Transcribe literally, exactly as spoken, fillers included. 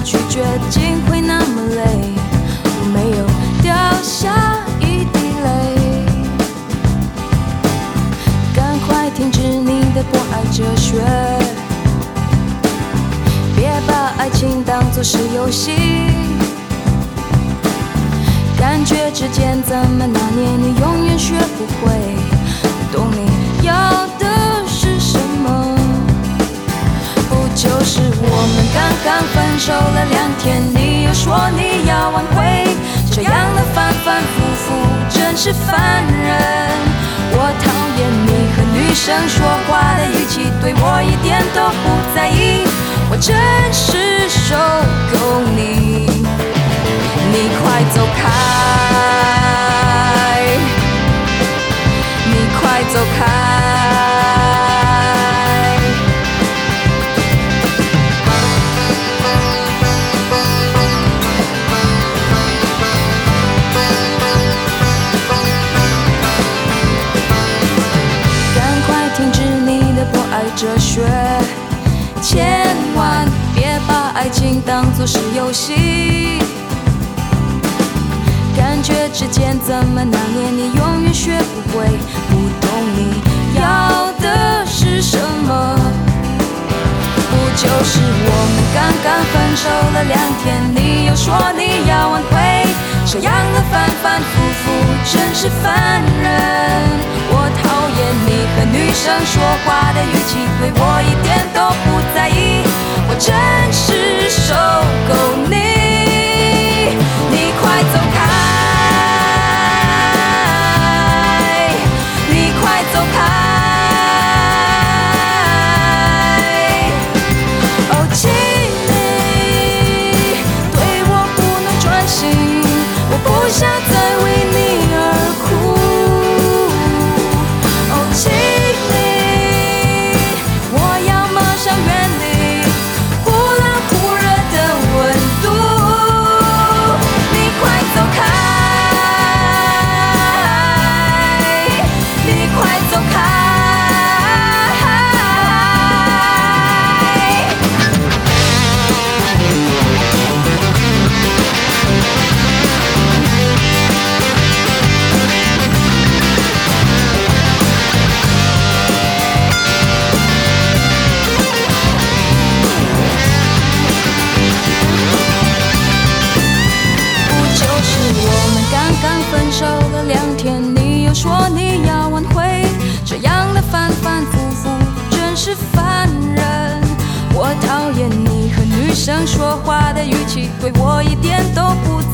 拒绝竟会那么累，我没有掉下一滴泪。赶快停止你的博爱哲学，别把爱情当作是游戏。感觉之间怎么拿捏，你永远学不会。不懂你要的是什么？不就是我们刚刚分手了两天，你又说你要挽回，这样的反反复复真是烦人。我讨厌你和女生说话的语气，对我一点都不在意，我真是受够你。你快走开，你快走开。赶快停止你的博爱哲学，千万别把爱情当作是游戏。感觉之间怎么拿捏，你永远学不会。不懂你要的是什么？不就是我们刚刚分手了两天，你又说你要挽回，这样的反反复复真是烦人。我讨厌你和女生说话的语气，对我一点都不在意，我真是受够你。你快走开，你快走开。哦，请你对我不能专心，我不想再为你而哭。哦，请你，我要马上远离忽冷忽热的温度。你快走开，你快走开。不就是我们刚刚分手了两天，你又说你要挽回，这样的反反复复真是烦人。我讨厌你和女生说话的语气，对我一点都不